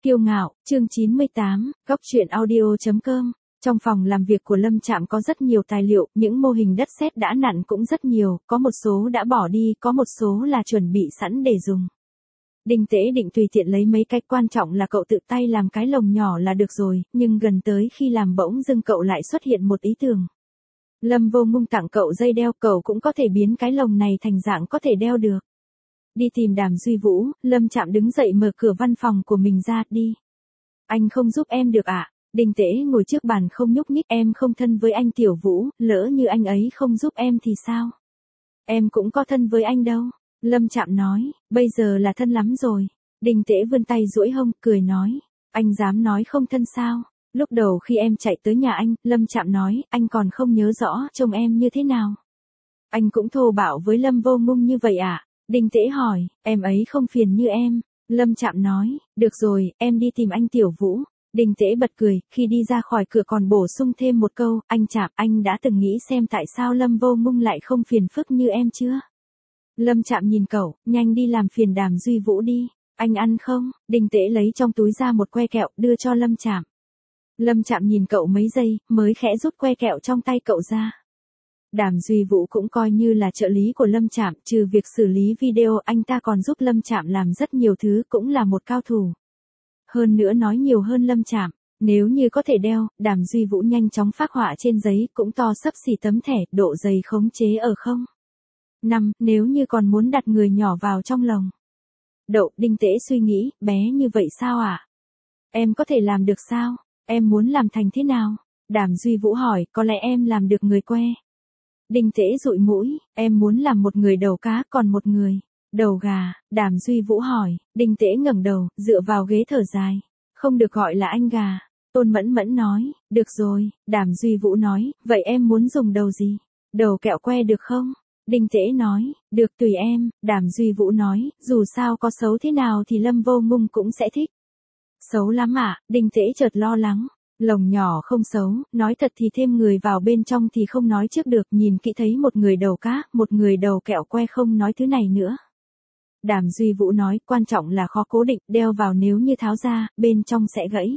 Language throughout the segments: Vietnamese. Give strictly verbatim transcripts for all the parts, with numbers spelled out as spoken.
Kiêu ngạo, chương chín mươi tám, góc truyện audio chấm com. Trong phòng làm việc của Lâm Trạm có rất nhiều tài liệu, những mô hình đất sét đã nặn cũng rất nhiều, có một số đã bỏ đi, có một số là chuẩn bị sẵn để dùng. Đinh Tế định tùy tiện lấy mấy cái, quan trọng là cậu tự tay làm cái lồng nhỏ là được rồi, nhưng gần tới khi làm bỗng dưng cậu lại xuất hiện một ý tưởng. Lâm Vô Ngung tặng cậu dây đeo, cậu cũng có thể biến cái lồng này thành dạng có thể đeo được. Đi tìm Đàm Duy Vũ, Lâm Trạm đứng dậy mở cửa văn phòng của mình ra, đi. Anh không giúp em được ạ? À? Đinh Tế ngồi trước bàn không nhúc nhích, em không thân với anh Tiểu Vũ, lỡ như anh ấy không giúp em thì sao? Em cũng có thân với anh đâu. Lâm Trạm nói, bây giờ là thân lắm rồi. Đinh Tế vươn tay duỗi hông, cười nói, anh dám nói không thân sao? Lúc đầu khi em chạy tới nhà anh, Lâm Trạm nói, anh còn không nhớ rõ trông em như thế nào. Anh cũng thô bạo với Lâm Vô Ngung như vậy à? Đinh Tế hỏi, em ấy không phiền như em. Lâm Trạm nói, được rồi, em đi tìm anh Tiểu Vũ. Đinh Tế bật cười, khi đi ra khỏi cửa còn bổ sung thêm một câu, anh Trạm, anh đã từng nghĩ xem tại sao Lâm Vô Ngung lại không phiền phức như em chưa? Lâm Trạm nhìn cậu, nhanh đi làm phiền Đàm Duy Vũ đi. Anh ăn không? Đinh Tế lấy trong túi ra một que kẹo, đưa cho Lâm Trạm. Lâm Trạm nhìn cậu mấy giây, mới khẽ rút que kẹo trong tay cậu ra. Đàm Duy Vũ cũng coi như là trợ lý của Lâm Trạm, trừ việc xử lý video, anh ta còn giúp Lâm Trạm làm rất nhiều thứ, cũng là một cao thủ. Hơn nữa nói nhiều hơn Lâm Trạm, nếu như có thể đeo, Đàm Duy Vũ nhanh chóng phác họa trên giấy, cũng to xấp xỉ tấm thẻ, độ dày khống chế ở không. năm, nếu như còn muốn đặt người nhỏ vào trong lồng. Đậu, Đinh Tế suy nghĩ, bé như vậy sao ạ? À? Em có thể làm được sao? Em muốn làm thành thế nào? Đàm Duy Vũ hỏi, có lẽ em làm được người que. Đinh Tế dụi mũi, em muốn làm một người đầu cá, còn một người đầu gà. Đàm Duy Vũ hỏi, Đinh Tế ngẩng đầu, dựa vào ghế thở dài. Không được gọi là anh gà. Tôn Mẫn Mẫn nói, được rồi. Đàm Duy Vũ nói, vậy em muốn dùng đầu gì? Đầu kẹo que được không? Đinh Tế nói, được tùy em. Đàm Duy Vũ nói, dù sao có xấu thế nào thì Lâm Vô Ngung cũng sẽ thích. Xấu lắm ạ? À? Đinh Tế chợt lo lắng. Lồng nhỏ không xấu, nói thật thì thêm người vào bên trong thì không nói trước được, nhìn kỹ thấy một người đầu cá, một người đầu kẹo que, không nói thứ này nữa. Đàm Duy Vũ nói, quan trọng là khó cố định, đeo vào nếu như tháo ra, bên trong sẽ gãy.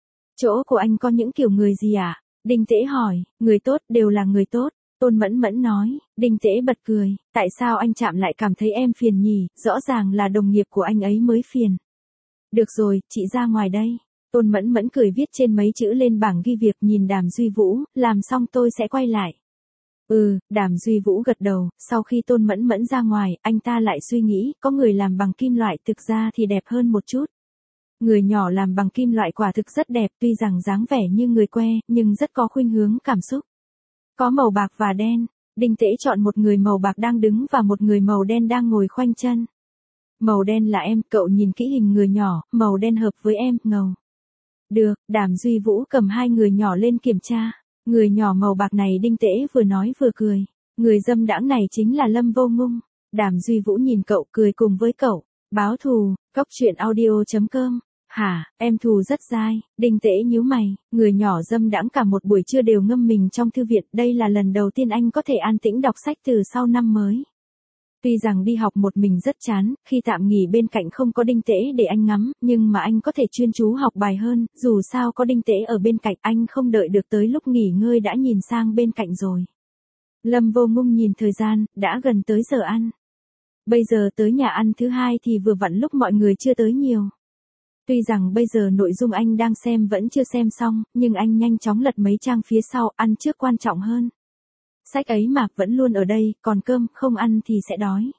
Chỗ của anh có những kiểu người gì ạ? À? Đinh Tế hỏi, người tốt, đều là người tốt. Tôn Mẫn Mẫn nói. Đinh Tế bật cười, tại sao anh Trạm lại cảm thấy em phiền nhỉ, rõ ràng là đồng nghiệp của anh ấy mới phiền. Được rồi, chị ra ngoài đây. Tôn Mẫn Mẫn cười viết trên mấy chữ lên bảng ghi việc, nhìn Đàm Duy Vũ, làm xong tôi sẽ quay lại. Ừ, Đàm Duy Vũ gật đầu, sau khi Tôn Mẫn Mẫn ra ngoài, anh ta lại suy nghĩ, có người làm bằng kim loại thực ra thì đẹp hơn một chút. Người nhỏ làm bằng kim loại quả thực rất đẹp, tuy rằng dáng vẻ như người que, nhưng rất có khuynh hướng cảm xúc. Có màu bạc và đen. Đinh Tế chọn một người màu bạc đang đứng và một người màu đen đang ngồi khoanh chân. Màu đen là em, cậu nhìn kỹ hình người nhỏ, màu đen hợp với em, ngầu. Được, Đàm Duy Vũ cầm hai người nhỏ lên kiểm tra. Người nhỏ màu bạc này Đinh Tế vừa nói vừa cười. Người dâm đãng này chính là Lâm Vô Ngung. Đàm Duy Vũ nhìn cậu, cười cùng với cậu. Báo thù, góc truyện audio chấm com. Hả, em thù rất dai. Đinh Tế nhíu mày, người nhỏ dâm đãng cả một buổi trưa đều ngâm mình trong thư viện. Đây là lần đầu tiên anh có thể an tĩnh đọc sách từ sau năm mới. Tuy rằng đi học một mình rất chán, khi tạm nghỉ bên cạnh không có Đinh Tế để anh ngắm, nhưng mà anh có thể chuyên chú học bài hơn, dù sao có Đinh Tế ở bên cạnh, anh không đợi được tới lúc nghỉ ngơi đã nhìn sang bên cạnh rồi. Lâm Vô Ngung nhìn thời gian, đã gần tới giờ ăn. Bây giờ tới nhà ăn thứ hai thì vừa vặn lúc mọi người chưa tới nhiều. Tuy rằng bây giờ nội dung anh đang xem vẫn chưa xem xong, nhưng anh nhanh chóng lật mấy trang phía sau, ăn trước quan trọng hơn. Sách ấy mà, vẫn luôn ở đây, còn cơm, không ăn thì sẽ đói.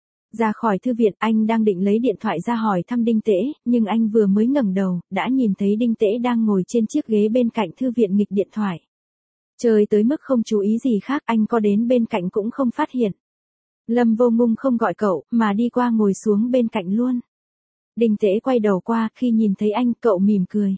Ra khỏi thư viện, anh đang định lấy điện thoại ra hỏi thăm Đinh Tế, nhưng anh vừa mới ngẩng đầu, đã nhìn thấy Đinh Tế đang ngồi trên chiếc ghế bên cạnh thư viện nghịch điện thoại. Chơi tới mức không chú ý gì khác, anh có đến bên cạnh cũng không phát hiện. Lâm Vô Ngung không gọi cậu, mà đi qua ngồi xuống bên cạnh luôn. Đinh Tế quay đầu qua, khi nhìn thấy anh, cậu mỉm cười.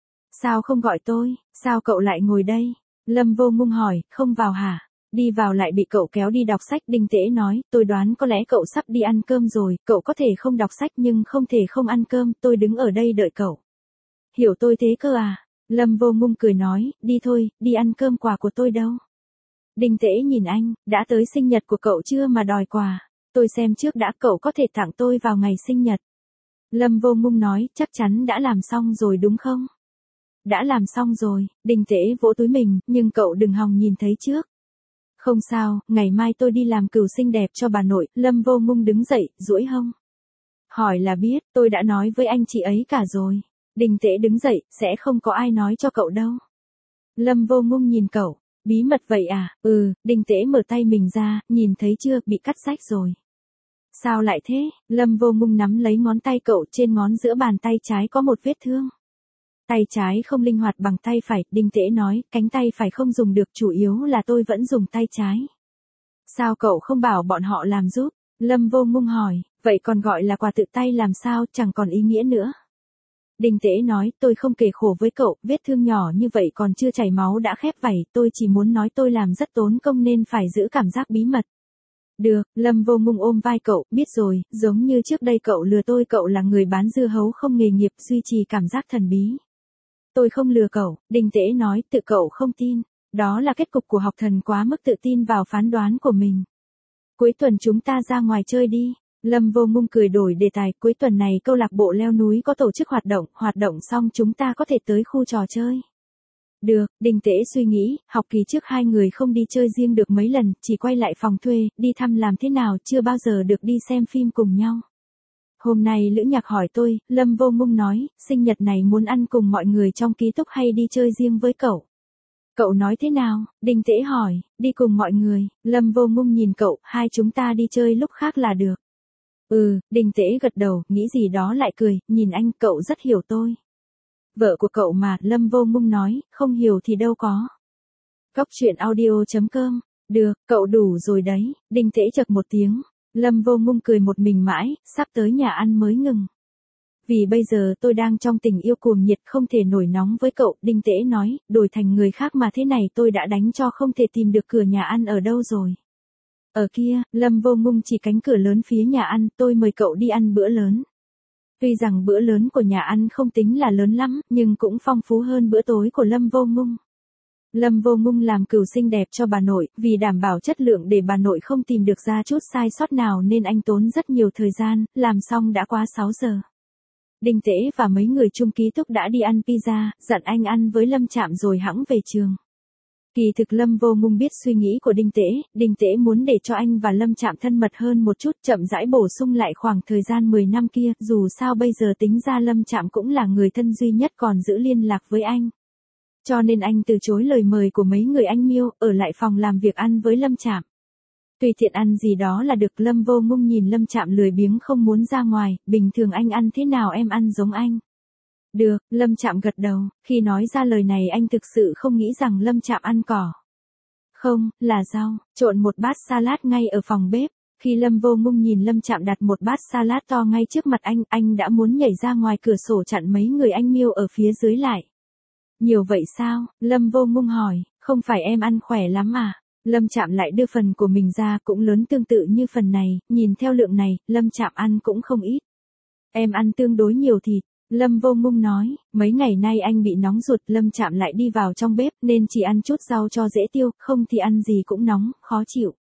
Sao không gọi tôi, sao cậu lại ngồi đây? Lâm Vô Ngung hỏi, không vào hả? Đi vào lại bị cậu kéo đi đọc sách. Đinh Tế nói, tôi đoán có lẽ cậu sắp đi ăn cơm rồi, cậu có thể không đọc sách nhưng không thể không ăn cơm, tôi đứng ở đây đợi cậu. Hiểu tôi thế cơ à? Lâm Vô Ngung cười nói, đi thôi, đi ăn cơm, quà của tôi đâu? Đinh Tế nhìn anh, đã tới sinh nhật của cậu chưa mà đòi quà? Tôi xem trước đã, cậu có thể tặng tôi vào ngày sinh nhật. Lâm Vô Ngung nói, chắc chắn đã làm xong rồi đúng không? Đã làm xong rồi, Đinh Tễ vỗ túi mình, nhưng cậu đừng hòng nhìn thấy trước. Không sao, ngày mai tôi đi làm cừu xinh đẹp cho bà nội. Lâm Vô Ngung đứng dậy, duỗi hông. Hỏi là biết, tôi đã nói với anh chị ấy cả rồi. Đinh Tễ đứng dậy, sẽ không có ai nói cho cậu đâu. Lâm Vô Ngung nhìn cậu, bí mật vậy à? Ừ, Đinh Tễ mở tay mình ra, nhìn thấy chưa, bị cắt rách rồi. Sao lại thế? Lâm Vô Ngung nắm lấy ngón tay cậu, trên ngón giữa bàn tay trái có một vết thương. Tay trái không linh hoạt bằng tay phải, Đinh Tễ nói, cánh tay phải không dùng được, chủ yếu là tôi vẫn dùng tay trái. Sao cậu không bảo bọn họ làm giúp? Lâm Vô Ngung hỏi, vậy còn gọi là quà tự tay làm sao, chẳng còn ý nghĩa nữa. Đinh Tễ nói, tôi không kể khổ với cậu, vết thương nhỏ như vậy còn chưa chảy máu đã khép vảy, tôi chỉ muốn nói tôi làm rất tốn công nên phải giữ cảm giác bí mật. Được, Lâm Vô Ngung ôm vai cậu, biết rồi, giống như trước đây cậu lừa tôi, cậu là người bán dưa hấu không nghề nghiệp, duy trì cảm giác thần bí. Tôi không lừa cậu, Đinh Tễ nói, tự cậu không tin. Đó là kết cục của học thần quá mức tự tin vào phán đoán của mình. Cuối tuần chúng ta ra ngoài chơi đi. Lâm Vô Ngung cười đổi đề tài, cuối tuần này câu lạc bộ leo núi có tổ chức hoạt động, hoạt động xong chúng ta có thể tới khu trò chơi. Được, Đinh Tễ suy nghĩ, học kỳ trước hai người không đi chơi riêng được mấy lần, chỉ quay lại phòng thuê, đi thăm làm thế nào, chưa bao giờ được đi xem phim cùng nhau. Hôm nay Lữ Nhạc hỏi tôi, Lâm Vô Ngung nói, sinh nhật này muốn ăn cùng mọi người trong ký túc hay đi chơi riêng với cậu. Cậu nói thế nào? Đinh Tễ hỏi, đi cùng mọi người. Lâm Vô Ngung nhìn cậu, hai chúng ta đi chơi lúc khác là được. Ừ, Đinh Tễ gật đầu, nghĩ gì đó lại cười, nhìn anh, cậu rất hiểu tôi. Vợ của cậu mà, Lâm Vô Ngung nói, không hiểu thì đâu có. Cóc truyện audio chấm com, được, cậu đủ rồi đấy. Đinh Tễ chậc một tiếng. Lâm Vô Ngung cười một mình mãi, sắp tới nhà ăn mới ngừng. Vì bây giờ tôi đang trong tình yêu cuồng nhiệt không thể nổi nóng với cậu, Đinh Tễ nói, đổi thành người khác mà thế này tôi đã đánh cho không thể tìm được cửa nhà ăn ở đâu rồi. Ở kia, Lâm Vô Ngung chỉ cánh cửa lớn phía nhà ăn, tôi mời cậu đi ăn bữa lớn. Tuy rằng bữa lớn của nhà ăn không tính là lớn lắm, nhưng cũng phong phú hơn bữa tối của Lâm Vô Ngung. Lâm Vô Ngung làm cừu xinh đẹp cho bà nội, vì đảm bảo chất lượng để bà nội không tìm được ra chút sai sót nào nên anh tốn rất nhiều thời gian, làm xong đã quá sáu giờ. Đinh Tễ và mấy người chung ký túc đã đi ăn pizza, dặn anh ăn với Lâm Trạm rồi hẵng về trường. Kỳ thực Lâm Vô Ngung biết suy nghĩ của Đinh Tễ, Đinh Tễ muốn để cho anh và Lâm Trạm thân mật hơn một chút, chậm rãi bổ sung lại khoảng thời gian mười năm kia, dù sao bây giờ tính ra Lâm Trạm cũng là người thân duy nhất còn giữ liên lạc với anh. Cho nên anh từ chối lời mời của mấy người anh Miêu, ở lại phòng làm việc ăn với Lâm Trạm. Tùy tiện ăn gì đó là được. Lâm Vô Ngung nhìn Lâm Trạm lười biếng không muốn ra ngoài, bình thường anh ăn thế nào em ăn giống anh. Được, Lâm Trạm gật đầu, khi nói ra lời này anh thực sự không nghĩ rằng Lâm Trạm ăn cỏ. Không, là rau, trộn một bát salad ngay ở phòng bếp. Khi Lâm Vô Ngung nhìn Lâm Trạm đặt một bát salad to ngay trước mặt anh, anh đã muốn nhảy ra ngoài cửa sổ chặn mấy người anh Miêu ở phía dưới lại. Nhiều vậy sao? Lâm Vô Ngung hỏi, không phải em ăn khỏe lắm à? Lâm Trạm lại đưa phần của mình ra cũng lớn tương tự như phần này, nhìn theo lượng này, Lâm Trạm ăn cũng không ít. Em ăn tương đối nhiều thịt, Lâm Vô Ngung nói, mấy ngày nay anh bị nóng ruột, Lâm Trạm lại đi vào trong bếp nên chỉ ăn chút rau cho dễ tiêu, không thì ăn gì cũng nóng, khó chịu.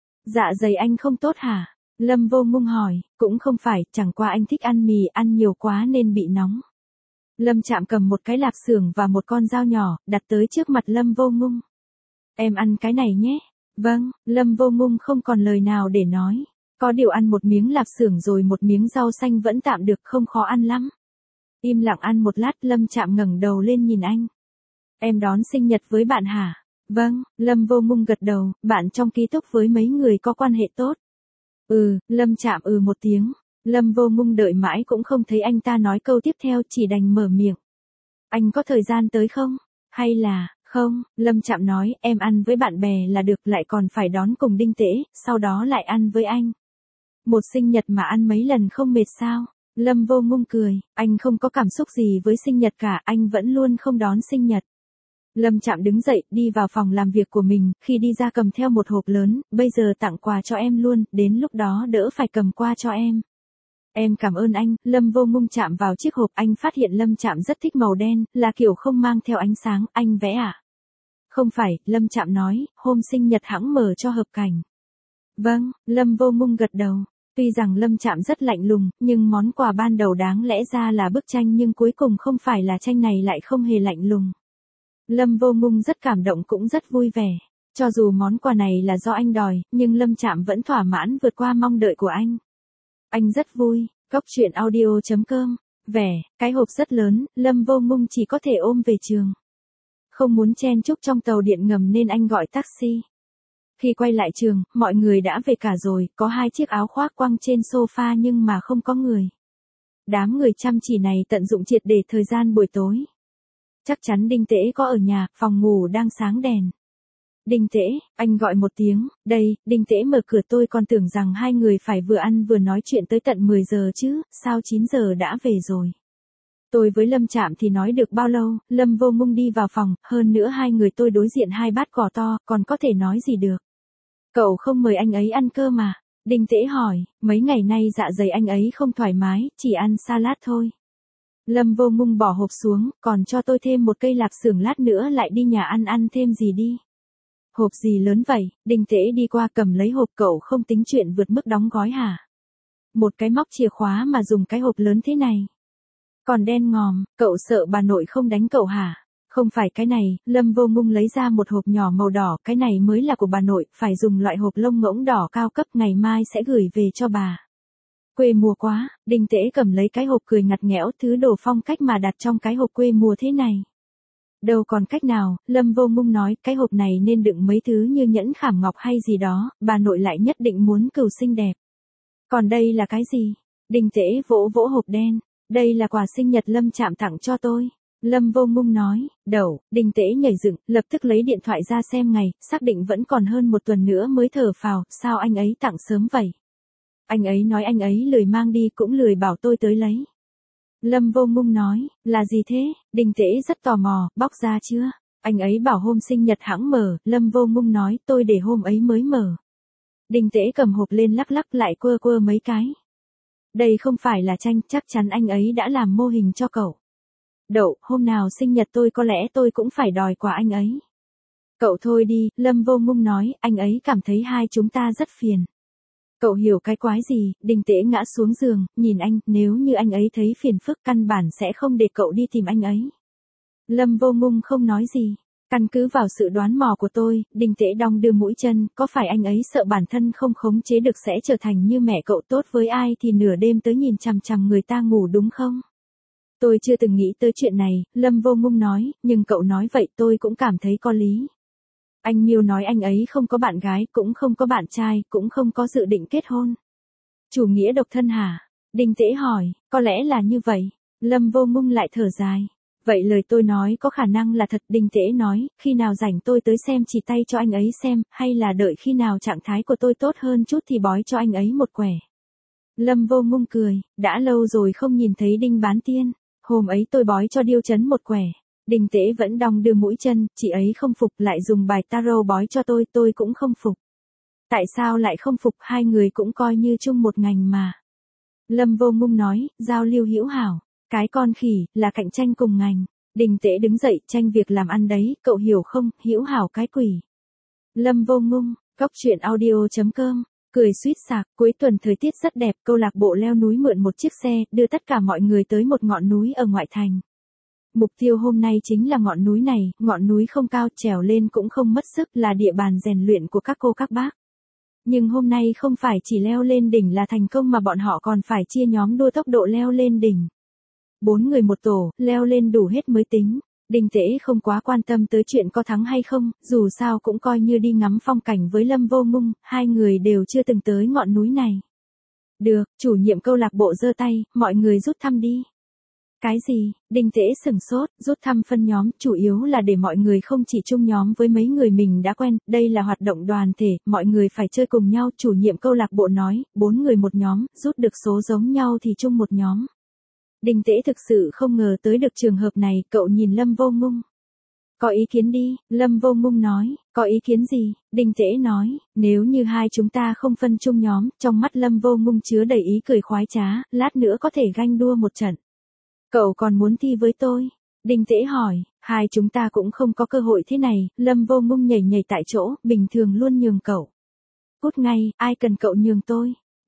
Dạ dày anh không tốt hả? Lâm Vô Ngung hỏi, cũng không phải, chẳng qua anh thích ăn mì, ăn nhiều quá nên bị nóng. Lâm Trạm cầm một cái lạp xưởng và một con dao nhỏ, đặt tới trước mặt Lâm Vô Ngung. Em ăn cái này nhé. Vâng, Lâm Vô Ngung không còn lời nào để nói. Có điều ăn một miếng lạp xưởng rồi một miếng rau xanh vẫn tạm được, không khó ăn lắm. Im lặng ăn một lát, Lâm Trạm ngẩng đầu lên nhìn anh. Em đón sinh nhật với bạn hả? Vâng, Lâm Vô Ngung gật đầu, bạn trong ký túc với mấy người có quan hệ tốt. Ừ, Lâm Trạm ừ một tiếng. Lâm Vô Ngung đợi mãi cũng không thấy anh ta nói câu tiếp theo, chỉ đành mở miệng. Anh có thời gian tới không? Hay là, không, Lâm Trạm nói, em ăn với bạn bè là được, lại còn phải đón cùng Đinh Tễ, sau đó lại ăn với anh. Một sinh nhật mà ăn mấy lần không mệt sao? Lâm Vô Ngung cười, anh không có cảm xúc gì với sinh nhật cả, anh vẫn luôn không đón sinh nhật. Lâm Trạm đứng dậy, đi vào phòng làm việc của mình, khi đi ra cầm theo một hộp lớn, bây giờ tặng quà cho em luôn, đến lúc đó đỡ phải cầm qua cho em. Em cảm ơn anh. Lâm Vô Ngung chạm vào chiếc hộp, anh phát hiện Lâm Trạm rất thích màu đen, là kiểu không mang theo ánh sáng, anh vẽ à? Không phải, Lâm Trạm nói, hôm sinh nhật hãng mở cho hợp cảnh. Vâng, Lâm Vô Ngung gật đầu. Tuy rằng Lâm Trạm rất lạnh lùng, nhưng món quà ban đầu đáng lẽ ra là bức tranh nhưng cuối cùng không phải là tranh này lại không hề lạnh lùng. Lâm Vô Ngung rất cảm động cũng rất vui vẻ. Cho dù món quà này là do anh đòi, nhưng Lâm Trạm vẫn thỏa mãn vượt qua mong đợi của anh. Anh rất vui. Góc truyện audio chấm com. Vẻ, cái hộp rất lớn, Lâm Vô Ngung chỉ có thể ôm về trường. Không muốn chen chúc trong tàu điện ngầm nên anh gọi taxi. Khi quay lại trường, mọi người đã về cả rồi, có hai chiếc áo khoác quăng trên sofa nhưng mà không có người. Đám người chăm chỉ này tận dụng triệt để thời gian buổi tối. Chắc chắn Đinh Tễ có ở nhà, phòng ngủ đang sáng đèn. Đinh Tễ, anh gọi một tiếng, đây, Đinh Tễ mở cửa, tôi còn tưởng rằng hai người phải vừa ăn vừa nói chuyện tới tận mười giờ chứ, sao chín giờ đã về rồi. Tôi với Lâm Trạm thì nói được bao lâu, Lâm Vô Ngung đi vào phòng, hơn nữa hai người tôi đối diện hai bát cỏ to, còn có thể nói gì được. Cậu không mời anh ấy ăn cơm mà? Đinh Tễ hỏi, mấy ngày nay dạ dày anh ấy không thoải mái, chỉ ăn salad thôi. Lâm Vô Ngung bỏ hộp xuống, còn cho tôi thêm một cây lạp xưởng, lát nữa lại đi nhà ăn ăn thêm gì đi. Hộp gì lớn vậy? Đinh Tễ đi qua cầm lấy hộp, cậu không tính chuyện vượt mức đóng gói hả? Một cái móc chìa khóa mà dùng cái hộp lớn thế này. Còn đen ngòm, cậu sợ bà nội không đánh cậu hả? Không phải cái này, Lâm Vô Ngung lấy ra một hộp nhỏ màu đỏ, cái này mới là của bà nội, phải dùng loại hộp lông ngỗng đỏ cao cấp, ngày mai sẽ gửi về cho bà. Quê mùa quá, Đinh Tễ cầm lấy cái hộp cười ngặt nghẽo, thứ đồ phong cách mà đặt trong cái hộp quê mùa thế này. Đâu còn cách nào, Lâm Vô Ngung nói, cái hộp này nên đựng mấy thứ như nhẫn khảm ngọc hay gì đó, bà nội lại nhất định muốn cừu xinh đẹp. Còn đây là cái gì? Đinh Tễ vỗ vỗ hộp đen, đây là quà sinh nhật Lâm Trạm tặng cho tôi. Lâm Vô Ngung nói, đẩu, Đinh Tễ nhảy dựng, lập tức lấy điện thoại ra xem ngày, xác định vẫn còn hơn một tuần nữa mới thở phào, sao anh ấy tặng sớm vậy? Anh ấy nói anh ấy lười mang đi cũng lười bảo tôi tới lấy. Lâm Vô Ngung nói, là gì thế? Đinh Tễ rất tò mò, bóc ra chưa? Anh ấy bảo hôm sinh nhật hãng mở, Lâm Vô Ngung nói tôi để hôm ấy mới mở. Đinh Tễ cầm hộp lên lắc lắc lại quơ quơ mấy cái. Đây không phải là tranh, chắc chắn anh ấy đã làm mô hình cho cậu. Đậu, hôm nào sinh nhật tôi có lẽ tôi cũng phải đòi quà anh ấy. Cậu thôi đi, Lâm Vô Ngung nói, anh ấy cảm thấy hai chúng ta rất phiền. Cậu hiểu cái quái gì? Đinh Tễ ngã xuống giường, nhìn anh, nếu như anh ấy thấy phiền phức căn bản sẽ không để cậu đi tìm anh ấy. Lâm Vô Ngung không nói gì. Căn cứ vào sự đoán mò của tôi, Đinh Tễ đong đưa mũi chân, có phải anh ấy sợ bản thân không khống chế được sẽ trở thành như mẹ cậu, tốt với ai thì nửa đêm tới nhìn chằm chằm người ta ngủ đúng không? Tôi chưa từng nghĩ tới chuyện này, Lâm Vô Ngung nói, nhưng cậu nói vậy tôi cũng cảm thấy có lý. Anh Miêu nói anh ấy không có bạn gái, cũng không có bạn trai, cũng không có dự định kết hôn. Chủ nghĩa độc thân hả? Đinh Tễ hỏi, có lẽ là như vậy. Lâm Vô Ngung lại thở dài. Vậy lời tôi nói có khả năng là thật. Đinh Tễ nói, khi nào rảnh tôi tới xem chỉ tay cho anh ấy xem, hay là đợi khi nào trạng thái của tôi tốt hơn chút thì bói cho anh ấy một quẻ. Lâm Vô Ngung cười, đã lâu rồi không nhìn thấy Đinh Bán Tiên. Hôm ấy tôi bói cho Điêu Chấn một quẻ. Đinh Tễ vẫn đong đưa mũi chân, chị ấy không phục lại dùng bài tarot bói cho tôi, tôi cũng không phục. Tại sao lại không phục, hai người cũng coi như chung một ngành mà. Lâm Vô Ngung nói, giao lưu hữu hảo, cái con khỉ, là cạnh tranh cùng ngành. Đinh Tễ đứng dậy, tranh việc làm ăn đấy, cậu hiểu không, hữu hảo cái quỷ. Lâm Vô Ngung, góc truyện audio chấm com. Cười suýt sạc, cuối tuần thời tiết rất đẹp, câu lạc bộ leo núi mượn một chiếc xe, đưa tất cả mọi người tới một ngọn núi ở ngoại thành. Mục tiêu hôm nay chính là ngọn núi này, ngọn núi không cao, trèo lên cũng không mất sức, là địa bàn rèn luyện của các cô các bác. Nhưng hôm nay không phải chỉ leo lên đỉnh là thành công mà bọn họ còn phải chia nhóm đua tốc độ leo lên đỉnh. Bốn người một tổ, leo lên đủ hết mới tính. Đinh Tễ không quá quan tâm tới chuyện có thắng hay không, dù sao cũng coi như đi ngắm phong cảnh với Lâm Vô Ngung, hai người đều chưa từng tới ngọn núi này. Được, chủ nhiệm câu lạc bộ giơ tay, mọi người rút thăm đi. Cái gì? Đinh Tễ sửng sốt, rút thăm phân nhóm, chủ yếu là để mọi người không chỉ chung nhóm với mấy người mình đã quen, đây là hoạt động đoàn thể, mọi người phải chơi cùng nhau, chủ nhiệm câu lạc bộ nói, bốn người một nhóm, rút được số giống nhau thì chung một nhóm. Đinh Tễ thực sự không ngờ tới được trường hợp này, cậu nhìn Lâm Vô Ngung. Có ý kiến đi, Lâm Vô Ngung nói, có ý kiến gì? Đinh Tễ nói, nếu như hai chúng ta không phân chung nhóm, trong mắt Lâm Vô Ngung chứa đầy ý cười khoái trá, lát nữa có thể ganh đua một trận. Cậu còn muốn thi với tôi? Đinh Tễ hỏi, hai chúng ta cũng không có cơ hội thế này, Lâm Vô Ngung nhảy nhảy tại chỗ, bình thường luôn nhường cậu. Cút ngay, ai cần cậu nhường tôi?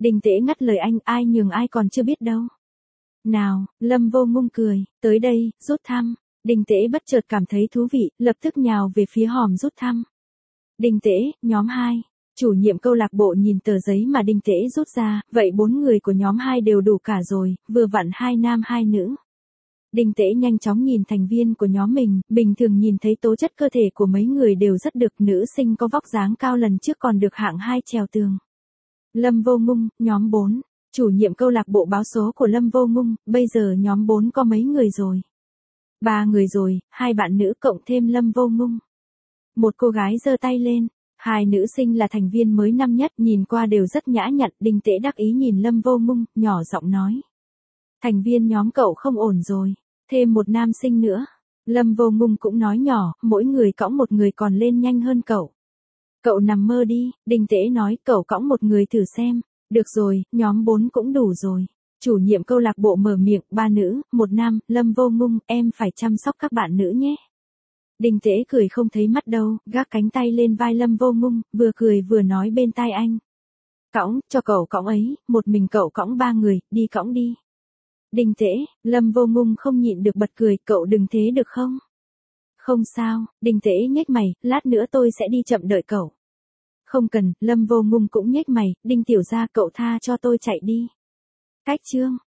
Đinh Tễ ngắt lời anh, ai nhường ai còn chưa biết đâu. Nào, Lâm Vô Ngung cười, tới đây, rút thăm. Đinh Tễ bất chợt cảm thấy thú vị, lập tức nhào về phía hòm rút thăm. Đinh Tễ, nhóm hai. Chủ nhiệm câu lạc bộ nhìn tờ giấy mà Đinh Tễ rút ra, vậy bốn người của nhóm hai đều đủ cả rồi, vừa vặn hai nam hai nữ. Đinh Tễ nhanh chóng nhìn thành viên của nhóm mình, bình thường nhìn thấy tố chất cơ thể của mấy người đều rất được, nữ sinh có vóc dáng cao lần trước còn được hạng hai trèo tường. Lâm Vô Ngung, nhóm bốn. Chủ nhiệm câu lạc bộ báo số của Lâm Vô Ngung, bây giờ nhóm bốn có mấy người rồi? Ba người rồi, hai bạn nữ cộng thêm Lâm Vô Ngung. Một cô gái giơ tay lên, hai nữ sinh là thành viên mới năm nhất, nhìn qua đều rất nhã nhặn. Đinh Tễ đắc ý nhìn Lâm Vô Ngung, nhỏ giọng nói. Thành viên nhóm cậu không ổn rồi, thêm một nam sinh nữa. Lâm Vô Ngung cũng nói nhỏ, mỗi người cõng một người còn lên nhanh hơn cậu. Cậu nằm mơ đi, Đinh Tễ nói, cậu cõng một người thử xem. Được rồi, nhóm bốn cũng đủ rồi. Chủ nhiệm câu lạc bộ mở miệng, ba nữ, một nam, Lâm Vô Ngung, em phải chăm sóc các bạn nữ nhé. Đinh Tễ cười không thấy mắt đâu, gác cánh tay lên vai Lâm Vô Ngung, vừa cười vừa nói bên tai anh. Cõng, cho cậu cõng ấy, một mình cậu cõng ba người, đi cõng đi. Đinh Tễ, Lâm Vô Ngung không nhịn được bật cười, cậu đừng thế được không? Không sao, Đinh Tễ nhếch mày, lát nữa tôi sẽ đi chậm đợi cậu. Không cần, Lâm Vô Ngung cũng nhếch mày, Đinh tiểu gia cậu tha cho tôi chạy đi. Cách chương.